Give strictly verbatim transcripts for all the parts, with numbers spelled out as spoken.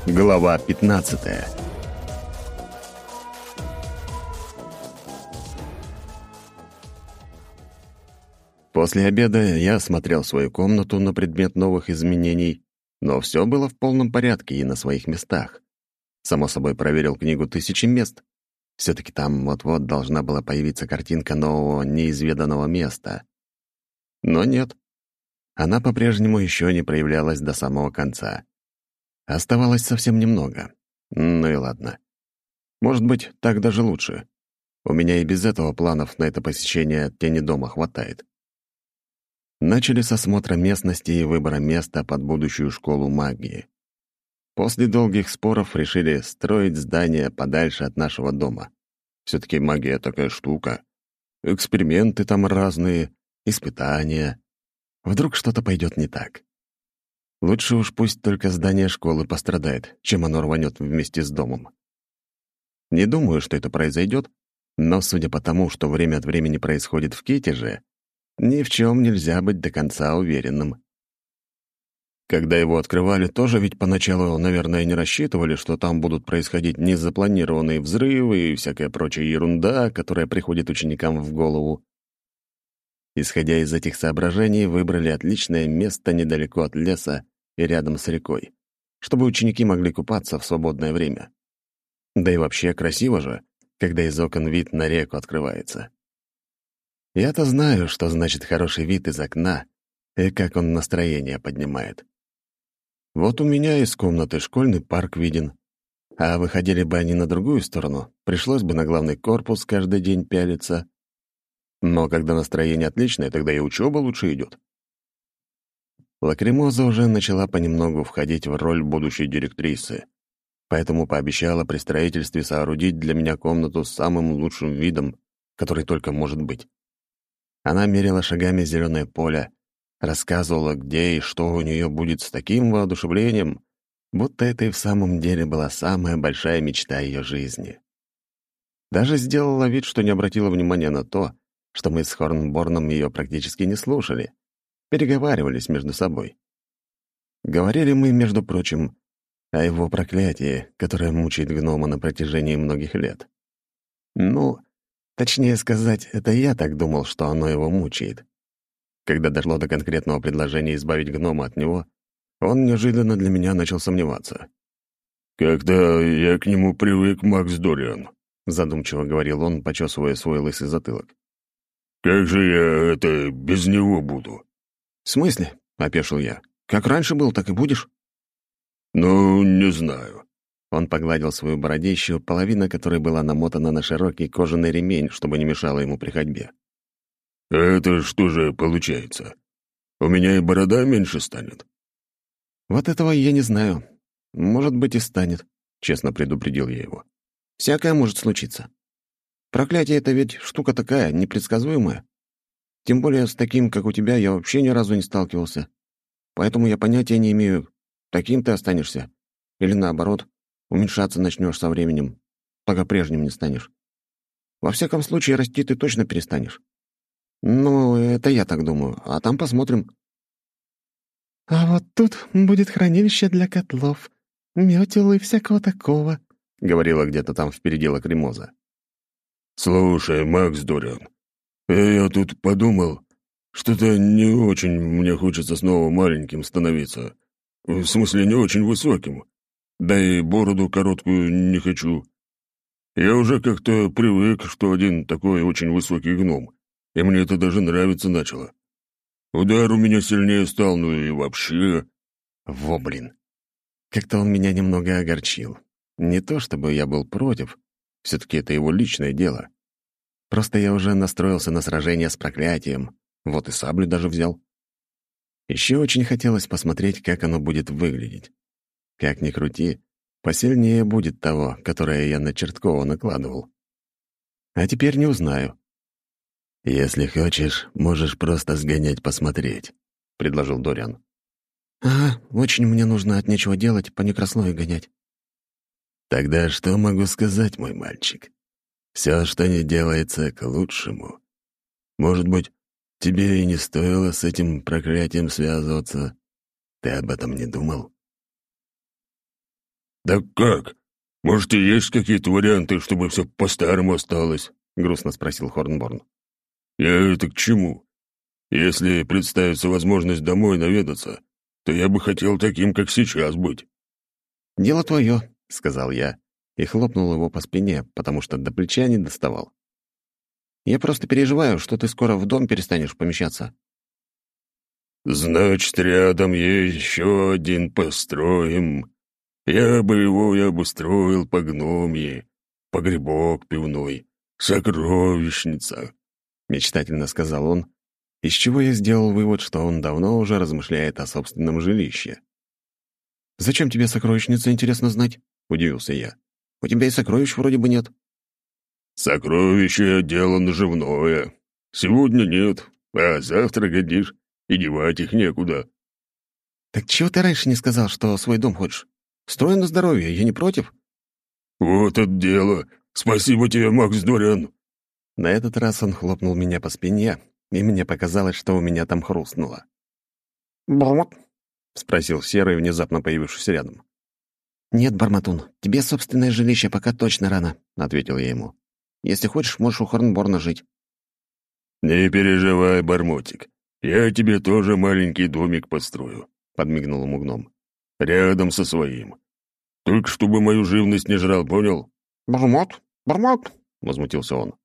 Глава пятнадцатая. После обеда я осмотрел свою комнату на предмет новых изменений, но все было в полном порядке и на своих местах. Само собой, проверил книгу «Тысячи мест». Все-таки там вот-вот должна была появиться картинка нового, неизведанного места. Но нет. Она по-прежнему еще не проявлялась до самого конца. Оставалось совсем немного. Ну и ладно. Может быть, так даже лучше. У меня и без этого планов на это посещение тени дома хватает. Начали с осмотра местности и выбора места под будущую школу магии. После долгих споров решили строить здание подальше от нашего дома. Все-таки магия такая штука. Эксперименты там разные, испытания. Вдруг что-то пойдет не так. Лучше уж пусть только здание школы пострадает, чем оно рванет вместе с домом. Не думаю, что это произойдет, но судя по тому, что время от времени происходит в Китеже, ни в чем нельзя быть до конца уверенным. Когда его открывали, тоже ведь поначалу, наверное, не рассчитывали, что там будут происходить незапланированные взрывы и всякая прочая ерунда, которая приходит ученикам в голову. Исходя из этих соображений, выбрали отличное место недалеко от леса и рядом с рекой, чтобы ученики могли купаться в свободное время. Да и вообще красиво же, когда из окон вид на реку открывается. Я-то знаю, что значит хороший вид из окна и как он настроение поднимает. Вот у меня из комнаты школьный парк виден, а выходили бы они на другую сторону, пришлось бы на главный корпус каждый день пялиться. Но когда настроение отличное, тогда и учеба лучше идет. Лакримоза уже начала понемногу входить в роль будущей директрисы, поэтому пообещала при строительстве соорудить для меня комнату с самым лучшим видом, который только может быть. Она мерила шагами зеленое поле, рассказывала, где и что у нее будет с таким воодушевлением, будто это и в самом деле была самая большая мечта ее жизни. Даже сделала вид, что не обратила внимания на то, что мы с Хорнборном ее практически не слушали, переговаривались между собой. Говорили мы, между прочим, о его проклятии, которое мучает гнома на протяжении многих лет. Ну, точнее сказать, это я так думал, что оно его мучает. Когда дошло до конкретного предложения избавить гнома от него, он неожиданно для меня начал сомневаться. «Когда я к нему привык, Макс Дориан», — задумчиво говорил он, почесывая свой лысый затылок. «Как же я это без него буду?» «В смысле?» — опешил я. «Как раньше был, так и будешь?» «Ну, не знаю». Он погладил свою бородищу, половина которой была намотана на широкий кожаный ремень, чтобы не мешало ему при ходьбе. «Это что же получается? У меня и борода меньше станет?» «Вот этого я не знаю. Может быть, и станет», — честно предупредил я его. «Всякое может случиться. Проклятие — это ведь штука такая, непредсказуемая. Тем более с таким, как у тебя, я вообще ни разу не сталкивался. Поэтому я понятия не имею, таким ты останешься. Или наоборот, уменьшаться начнешь со временем, пока прежним не станешь. Во всяком случае, расти ты точно перестанешь. Ну, это я так думаю, а там посмотрим». «А вот тут будет хранилище для котлов, мётел и всякого такого», — говорила где-то там впереди Лакримоза. «Слушай, Макс Дориан, я тут подумал, что-то не очень мне хочется снова маленьким становиться. В смысле, не очень высоким. Да и бороду короткую не хочу. Я уже как-то привык, что один такой очень высокий гном, и мне это даже нравиться начало. Удар у меня сильнее стал, ну и вообще...» Во, блин. Как-то он меня немного огорчил. Не то чтобы я был против, все-таки это его личное дело. Просто я уже настроился на сражение с проклятием, вот и саблю даже взял. Еще очень хотелось посмотреть, как оно будет выглядеть. Как ни крути, посильнее будет того, которое я на Черткова накладывал. А теперь не узнаю. «Если хочешь, можешь просто сгонять посмотреть», — предложил Дориан. «Ага, очень мне нужно от нечего делать по некрословию гонять». «Тогда что могу сказать, мой мальчик? Все, что не делается, к лучшему. Может быть, тебе и не стоило с этим проклятием связываться. Ты об этом не думал?» «Да как? Может, и есть какие-то варианты, чтобы все по-старому осталось?» — грустно спросил Хорнборн. «Я это к чему? Если представится возможность домой наведаться, то я бы хотел таким, как сейчас быть». «Дело твое», — сказал я и хлопнул его по спине, потому что до плеча не доставал. «Я просто переживаю, что ты скоро в дом перестанешь помещаться». «Значит, рядом еще один построим. Я бы его и обустроил по гномье, погребок пивной, сокровищница», — мечтательно сказал он, из чего я сделал вывод, что он давно уже размышляет о собственном жилище. «Зачем тебе сокровищница, интересно знать?» — удивился я. «У тебя и сокровищ вроде бы нет». «Сокровище — дело наживное. Сегодня нет, а завтра, глядишь, и девать их некуда». «Так чего ты раньше не сказал, что свой дом хочешь? Строй на здоровье, я не против». «Вот это дело! Спасибо тебе, Макс Дориан!» На этот раз он хлопнул меня по спине, и мне показалось, что у меня там хрустнуло. «Брррр», — спросил Серый, внезапно появившийся рядом. «Нет, Барматун, тебе собственное жилище пока точно рано», — ответил я ему. «Если хочешь, можешь у Хорнборна жить». «Не переживай, Бармотик, я тебе тоже маленький домик построю», — подмигнул ему гном. «Рядом со своим. Только чтобы мою живность не жрал, понял?» «Бармат, Бармат», — возмутился он.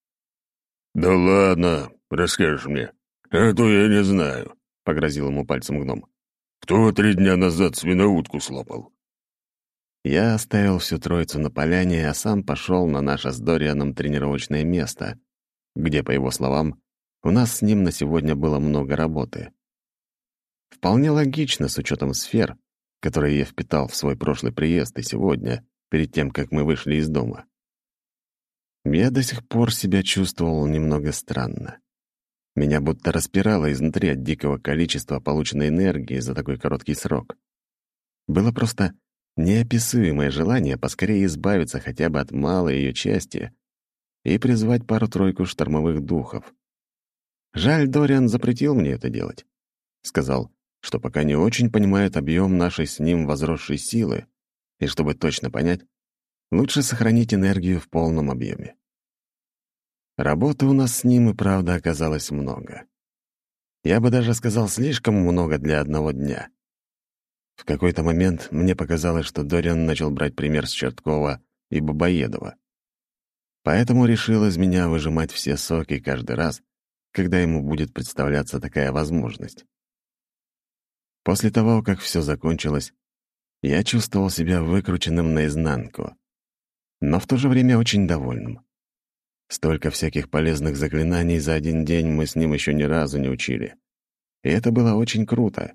«Да ладно, расскажешь мне, а то я не знаю», — погрозил ему пальцем гном. «Кто три дня назад свиноутку слопал?» Я оставил всю троицу на поляне, а сам пошел на наше с Дорианом тренировочное место, где, по его словам, у нас с ним на сегодня было много работы. Вполне логично, с учетом сфер, которые я впитал в свой прошлый приезд и сегодня, перед тем, как мы вышли из дома. Я до сих пор себя чувствовал немного странно. Меня будто распирало изнутри от дикого количества полученной энергии за такой короткий срок. Было просто неописуемое желание поскорее избавиться хотя бы от малой ее части и призвать пару-тройку штормовых духов. Жаль, Дориан запретил мне это делать. Сказал, что пока не очень понимает объем нашей с ним возросшей силы, и чтобы точно понять, лучше сохранить энергию в полном объеме. Работы у нас с ним и правда оказалось много. Я бы даже сказал, слишком много для одного дня. В какой-то момент мне показалось, что Дориан начал брать пример с Черткова и Бабоедова. Поэтому решил из меня выжимать все соки каждый раз, когда ему будет представляться такая возможность. После того, как все закончилось, я чувствовал себя выкрученным наизнанку, но в то же время очень довольным. Столько всяких полезных заклинаний за один день мы с ним еще ни разу не учили. И это было очень круто.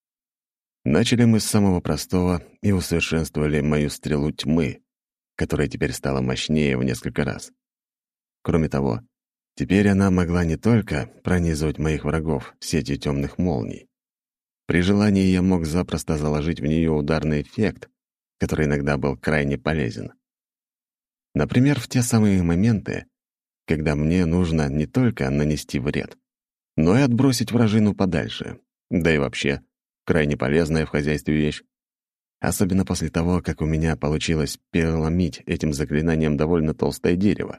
Начали мы с самого простого и усовершенствовали мою стрелу тьмы, которая теперь стала мощнее в несколько раз. Кроме того, теперь она могла не только пронизывать моих врагов сетью темных молний. При желании я мог запросто заложить в нее ударный эффект, который иногда был крайне полезен. Например, в те самые моменты, когда мне нужно не только нанести вред, но и отбросить вражину подальше, да и вообще крайне полезная в хозяйстве вещь. Особенно после того, как у меня получилось переломить этим заклинанием довольно толстое дерево.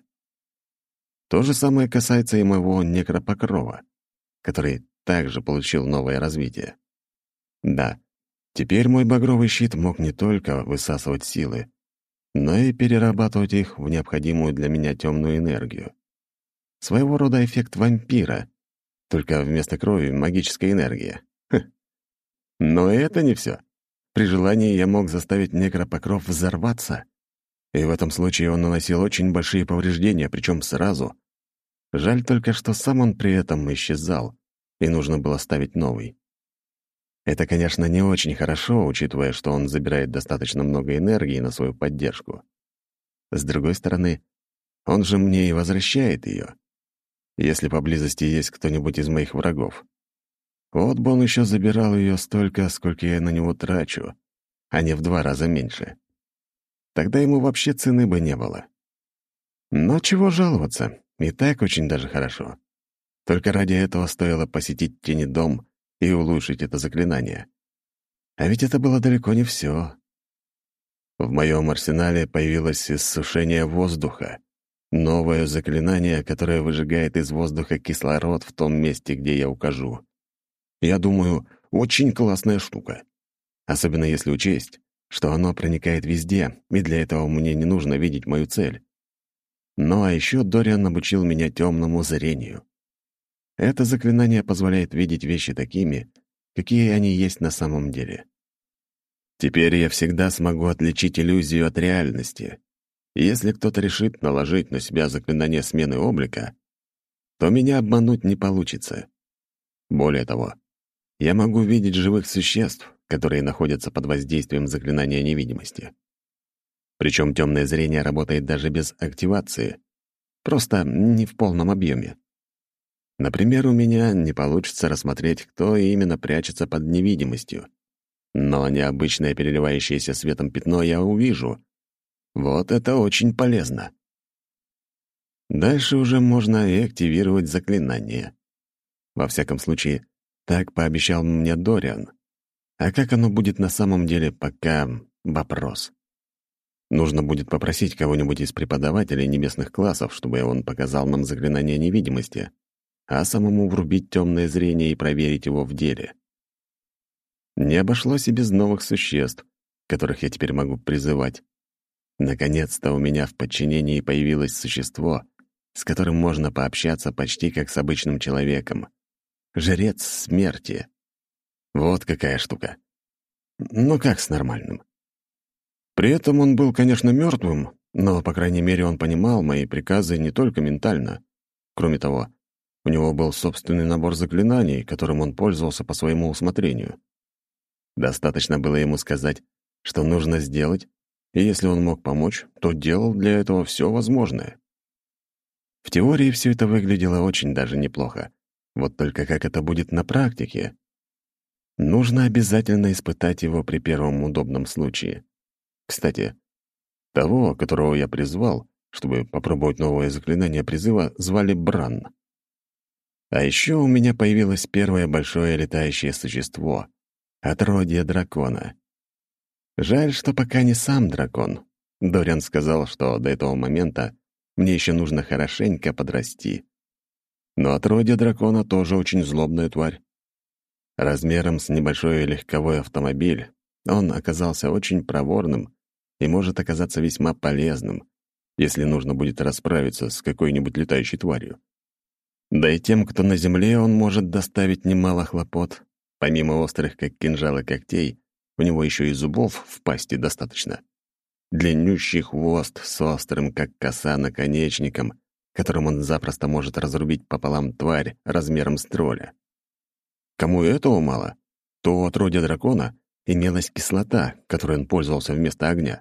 То же самое касается и моего некропокрова, который также получил новое развитие. Да, теперь мой багровый щит мог не только высасывать силы, но и перерабатывать их в необходимую для меня темную энергию. Своего рода эффект вампира, только вместо крови магическая энергия. Хм. Но это не все. При желании я мог заставить некропокров взорваться, и в этом случае он наносил очень большие повреждения, причем сразу. Жаль только, что сам он при этом исчезал, и нужно было ставить новый. Это, конечно, не очень хорошо, учитывая, что он забирает достаточно много энергии на свою поддержку. С другой стороны, он же мне и возвращает ее, если поблизости есть кто-нибудь из моих врагов. Вот бы он еще забирал ее столько, сколько я на него трачу, а не в два раза меньше. Тогда ему вообще цены бы не было. Но чего жаловаться, и так очень даже хорошо. Только ради этого стоило посетить Тенедом и улучшить это заклинание. А ведь это было далеко не все. В моем арсенале появилось иссушение воздуха. Новое заклинание, которое выжигает из воздуха кислород в том месте, где я укажу. Я думаю, очень классная штука. Особенно если учесть, что оно проникает везде, и для этого мне не нужно видеть мою цель. Ну а еще Дориан обучил меня темному зрению. Это заклинание позволяет видеть вещи такими, какие они есть на самом деле. Теперь я всегда смогу отличить иллюзию от реальности. И если кто-то решит наложить на себя заклинание смены облика, то меня обмануть не получится. Более того, я могу видеть живых существ, которые находятся под воздействием заклинания невидимости. Причем темное зрение работает даже без активации, просто не в полном объеме. Например, у меня не получится рассмотреть, кто именно прячется под невидимостью. Но необычное переливающееся светом пятно я увижу. Вот это очень полезно. Дальше уже можно и активировать заклинание. Во всяком случае, так пообещал мне Дориан. А как оно будет на самом деле, пока вопрос. Нужно будет попросить кого-нибудь из преподавателей небесных классов, чтобы он показал нам заклинание невидимости, а самому врубить темное зрение и проверить его в деле. Не обошлось и без новых существ, которых я теперь могу призывать. Наконец-то у меня в подчинении появилось существо, с которым можно пообщаться почти как с обычным человеком. Жрец смерти. Вот какая штука. Ну как с нормальным? При этом он был, конечно, мертвым, но, по крайней мере, он понимал мои приказы не только ментально. Кроме того, у него был собственный набор заклинаний, которым он пользовался по своему усмотрению. Достаточно было ему сказать, что нужно сделать, и если он мог помочь, то делал для этого все возможное. В теории все это выглядело очень даже неплохо. Вот только как это будет на практике? Нужно обязательно испытать его при первом удобном случае. Кстати, того, которого я призвал, чтобы попробовать новое заклинание призыва, звали Бран. А еще у меня появилось первое большое летающее существо — отродье дракона. Жаль, что пока не сам дракон. Дориан сказал, что до этого момента мне еще нужно хорошенько подрасти. Но отродье дракона тоже очень злобная тварь. Размером с небольшой легковой автомобиль он оказался очень проворным и может оказаться весьма полезным, если нужно будет расправиться с какой-нибудь летающей тварью. Да и тем, кто на земле, он может доставить немало хлопот. Помимо острых, как кинжалы, когтей, у него еще и зубов в пасти достаточно. Длиннющий хвост с острым, как коса, наконечником, которым он запросто может разрубить пополам тварь размером с тролля. Кому этого мало, то у отродья дракона имелась кислота, которой он пользовался вместо огня.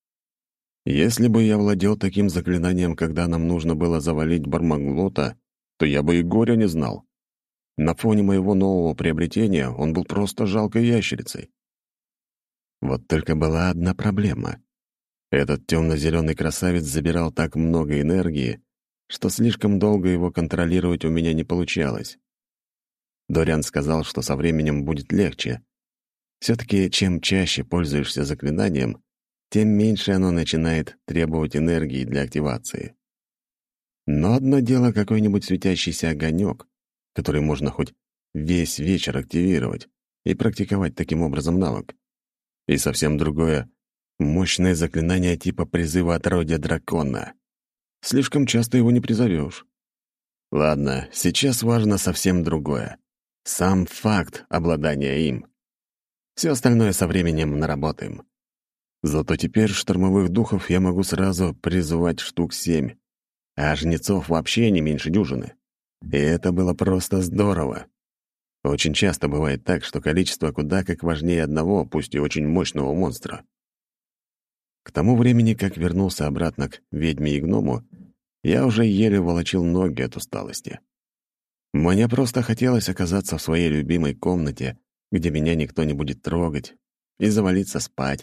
Если бы я владел таким заклинанием, когда нам нужно было завалить Бармаглота, то я бы и горя не знал. На фоне моего нового приобретения он был просто жалкой ящерицей. Вот только была одна проблема. Этот темно-зеленый красавец забирал так много энергии, что слишком долго его контролировать у меня не получалось. Дориан сказал, что со временем будет легче. Все-таки чем чаще пользуешься заклинанием, тем меньше оно начинает требовать энергии для активации. Но одно дело какой-нибудь светящийся огонек, который можно хоть весь вечер активировать и практиковать таким образом навык. И совсем другое — мощное заклинание типа призыва отродья дракона. Слишком часто его не призовешь. Ладно, сейчас важно совсем другое. Сам факт обладания им. Все остальное со временем наработаем. Зато теперь штормовых духов я могу сразу призывать штук семь, а жнецов вообще не меньше дюжины. И это было просто здорово. Очень часто бывает так, что количество куда как важнее одного, пусть и очень мощного монстра. К тому времени, как вернулся обратно к ведьме и гному, я уже еле волочил ноги от усталости. Мне просто хотелось оказаться в своей любимой комнате, где меня никто не будет трогать, и завалиться спать.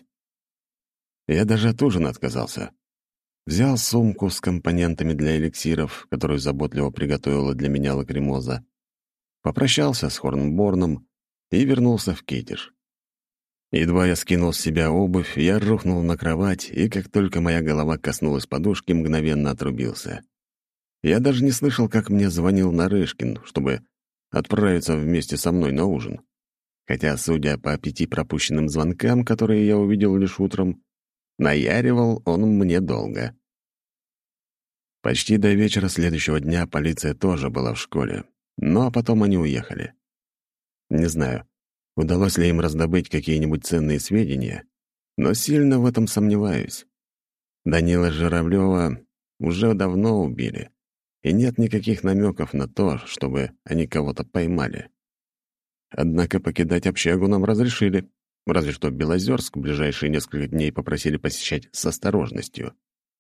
Я даже от ужина отказался. Взял сумку с компонентами для эликсиров, которую заботливо приготовила для меня Лакримоза, попрощался с Хорнборном и вернулся в Кейтиш. Едва я скинул с себя обувь, я рухнул на кровать, и как только моя голова коснулась подушки, мгновенно отрубился. Я даже не слышал, как мне звонил Нарышкин, чтобы отправиться вместе со мной на ужин. Хотя, судя по пяти пропущенным звонкам, которые я увидел лишь утром, наяривал он мне долго. Почти до вечера следующего дня полиция тоже была в школе, но потом они уехали. Не знаю, удалось ли им раздобыть какие-нибудь ценные сведения, но сильно в этом сомневаюсь. Данила Журавлёва уже давно убили, и нет никаких намеков на то, чтобы они кого-то поймали. Однако покидать общагу нам разрешили, разве что Белозерск в ближайшие несколько дней попросили посещать с осторожностью.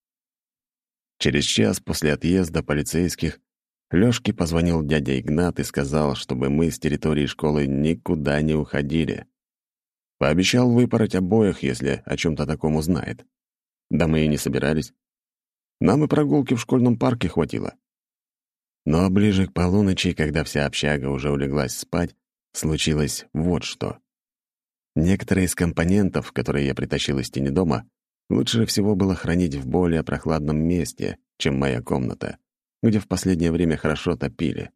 Через час после отъезда полицейских Лёшке позвонил дядя Игнат и сказал, чтобы мы с территории школы никуда не уходили. Пообещал выпороть обоих, если о чем-то таком узнает. Да мы и не собирались. Нам и прогулки в школьном парке хватило. Но ближе к полуночи, когда вся общага уже улеглась спать, случилось вот что. Некоторые из компонентов, которые я притащил из тени дома, лучше всего было хранить в более прохладном месте, чем моя комната, где в последнее время хорошо топили.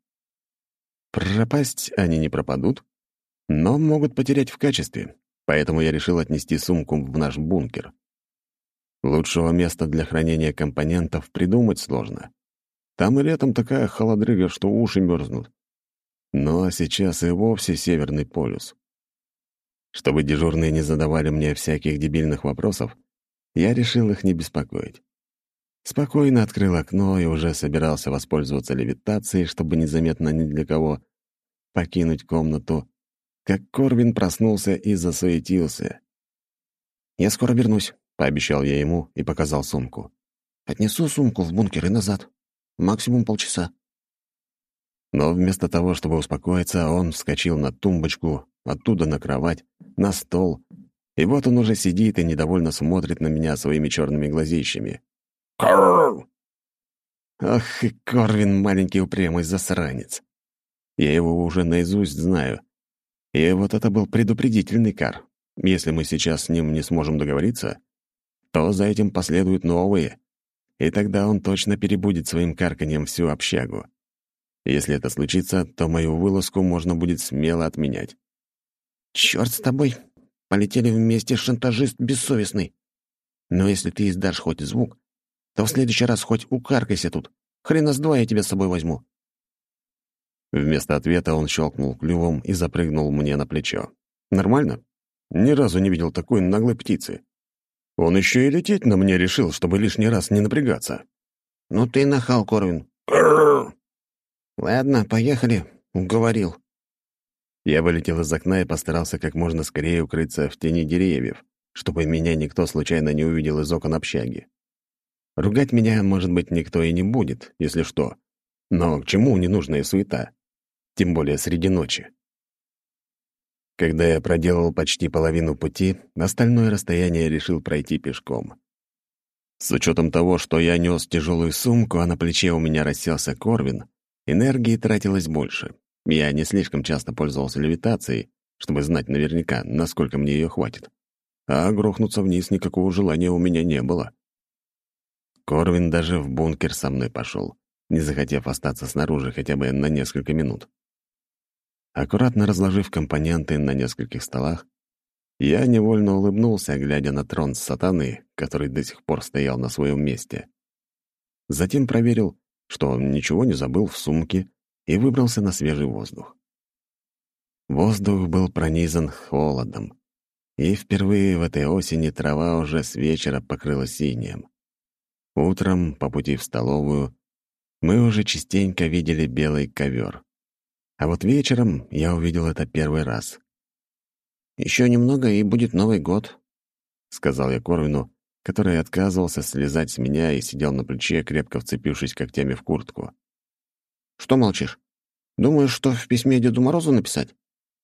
Пропасть они не пропадут, но могут потерять в качестве, поэтому я решил отнести сумку в наш бункер. Лучшего места для хранения компонентов придумать сложно. Там и летом такая холодрыга, что уши мерзнут. Ну а сейчас и вовсе Северный полюс. Чтобы дежурные не задавали мне всяких дебильных вопросов, я решил их не беспокоить. Спокойно открыл окно и уже собирался воспользоваться левитацией, чтобы незаметно ни для кого покинуть комнату, как Корвин проснулся и засуетился. «Я скоро вернусь», — пообещал я ему и показал сумку. «Отнесу сумку в бункер и назад. Максимум полчаса». Но вместо того, чтобы успокоиться, он вскочил на тумбочку, оттуда на кровать, на стол, и вот он уже сидит и недовольно смотрит на меня своими черными глазищами. «Корр!» Ах, и Корвин, маленький упрямый засранец. Я его уже наизусть знаю. И вот это был предупредительный кар. Если мы сейчас с ним не сможем договориться, то за этим последуют новые, и тогда он точно перебудет своим карканьем всю общагу. Если это случится, то мою вылазку можно будет смело отменять. «Чёрт с тобой! Полетели вместе, шантажист бессовестный! Но если ты издашь хоть звук, то в следующий раз хоть укаркайся тут. Хрена с два я тебя с собой возьму». Вместо ответа он щелкнул клювом и запрыгнул мне на плечо. «Нормально? Ни разу не видел такой наглой птицы. Он еще и лететь на мне решил, чтобы лишний раз не напрягаться». «Ну ты нахал, Корвин». «Корр!» «Ладно, поехали», — уговорил. Я вылетел из окна и постарался как можно скорее укрыться в тени деревьев, чтобы меня никто случайно не увидел из окон общаги. Ругать меня, может быть, никто и не будет, если что. Но к чему ненужная суета? Тем более среди ночи. Когда я проделал почти половину пути, остальное расстояние решил пройти пешком. С учетом того, что я нес тяжелую сумку, а на плече у меня расселся Корвин, энергии тратилось больше. Я не слишком часто пользовался левитацией, чтобы знать наверняка, насколько мне ее хватит. А грохнуться вниз никакого желания у меня не было. Корвин даже в бункер со мной пошел, не захотев остаться снаружи хотя бы на несколько минут. Аккуратно разложив компоненты на нескольких столах, я невольно улыбнулся, глядя на трон сатаны, который до сих пор стоял на своем месте. Затем проверил, что он ничего не забыл в сумке, и выбрался на свежий воздух. Воздух был пронизан холодом, и впервые в этой осени трава уже с вечера покрылась синим. Утром, по пути в столовую, мы уже частенько видели белый ковер. А вот вечером я увидел это первый раз. «Еще немного, и будет Новый год», — сказал я Корвину, который отказывался слезать с меня и сидел на плече, крепко вцепившись когтями в куртку. «Что молчишь? Думаешь, что в письме Деду Морозу написать?»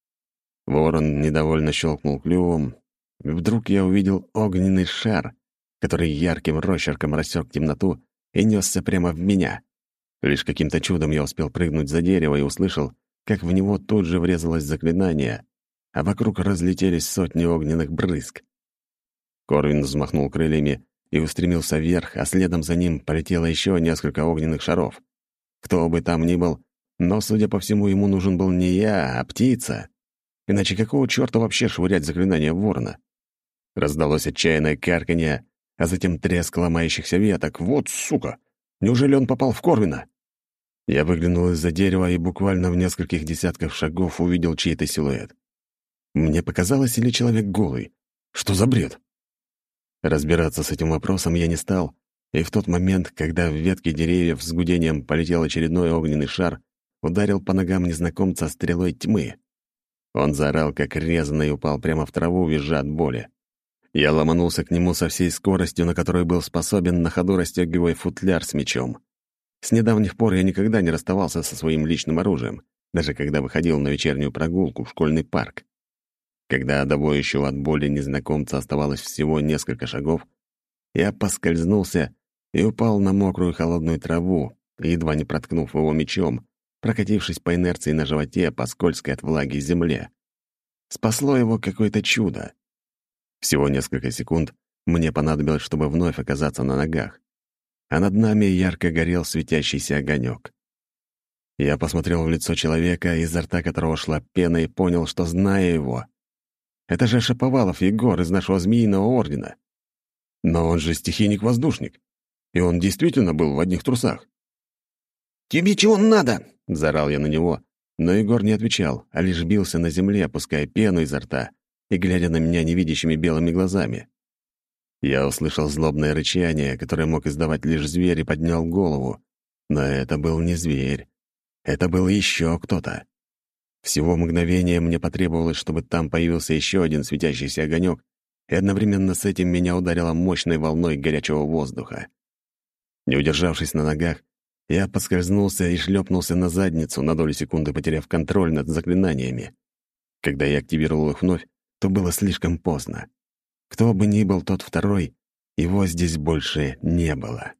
Ворон недовольно щелкнул клювом. Вдруг я увидел огненный шар, который ярким росчерком рассек темноту и несся прямо в меня. Лишь каким-то чудом я успел прыгнуть за дерево и услышал, как в него тут же врезалось заклинание, а вокруг разлетелись сотни огненных брызг. Корвин взмахнул крыльями и устремился вверх, а следом за ним полетело еще несколько огненных шаров. Кто бы там ни был, но, судя по всему, ему нужен был не я, а птица. Иначе какого чёрта вообще швырять заклинание в ворона? Раздалось отчаянное карканье, а затем треск ломающихся веток. Вот сука! Неужели он попал в Корвина? Я выглянул из-за дерева и буквально в нескольких десятках шагов увидел чей-то силуэт. Мне показалось, или человек голый? Что за бред? Разбираться с этим вопросом я не стал, и в тот момент, когда в ветке деревьев с гудением полетел очередной огненный шар, ударил по ногам незнакомца стрелой тьмы. Он заорал, как резанный, и упал прямо в траву, визжа от боли. Я ломанулся к нему со всей скоростью, на которую был способен, на ходу расстегивая футляр с мечом. С недавних пор я никогда не расставался со своим личным оружием, даже когда выходил на вечернюю прогулку в школьный парк. Когда до воющего от боли незнакомца оставалось всего несколько шагов, я поскользнулся и упал на мокрую холодную траву, едва не проткнув его мечом, прокатившись по инерции на животе по скользкой от влаги земле. Спасло его какое-то чудо. Всего несколько секунд мне понадобилось, чтобы вновь оказаться на ногах, а над нами ярко горел светящийся огонек. Я посмотрел в лицо человека, изо рта которого шла пена, и понял, что знаю его. Это же Шаповалов Егор из нашего Змеиного Ордена. Но он же стихийник-воздушник, и он действительно был в одних трусах. «Тебе чего надо?» — заорал я на него, но Егор не отвечал, а лишь бился на земле, опуская пену изо рта и глядя на меня невидящими белыми глазами. Я услышал злобное рычание, которое мог издавать лишь зверь, и поднял голову. Но это был не зверь. Это был еще кто-то. Всего мгновения мне потребовалось, чтобы там появился еще один светящийся огонек, и одновременно с этим меня ударило мощной волной горячего воздуха. Не удержавшись на ногах, я поскользнулся и шлепнулся на задницу, на долю секунды потеряв контроль над заклинаниями. Когда я активировал их вновь, то было слишком поздно. Кто бы ни был тот второй, его здесь больше не было.